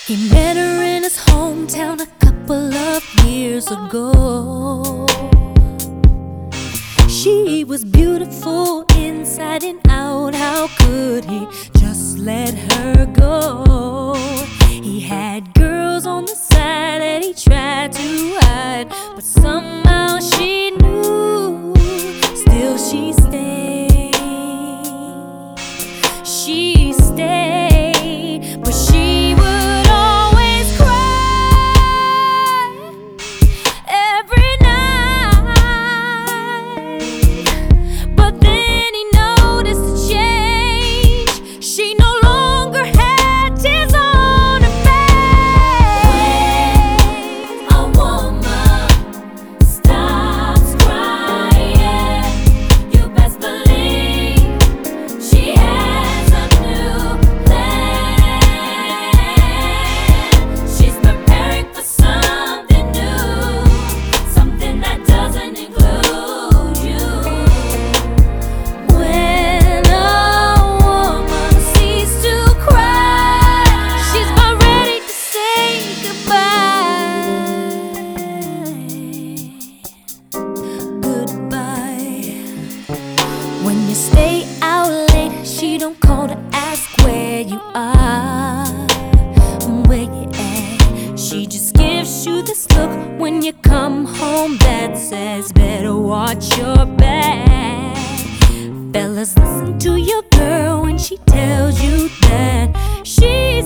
He met her in his hometown a couple of years ago. She was beautiful inside and out. How could he just let her go? He had girls on the side that he tried to hide, but somehow she knew. Still she stayed. She stayed, but she would always cry every night. But then he noticed a change. She no longer had tears on her face. When a woman stops crying, you best believe she has a new plan. She's preparing for something new, something that doesn't include you. When a woman ceases to cry, she's about ready to say goodbye. Goodbye. When you stay out late, she don't call to ask where you are, where you at. She just gives you this look when you come home that says, better watch your back. Fellas, listen to your girl when she tells you that she's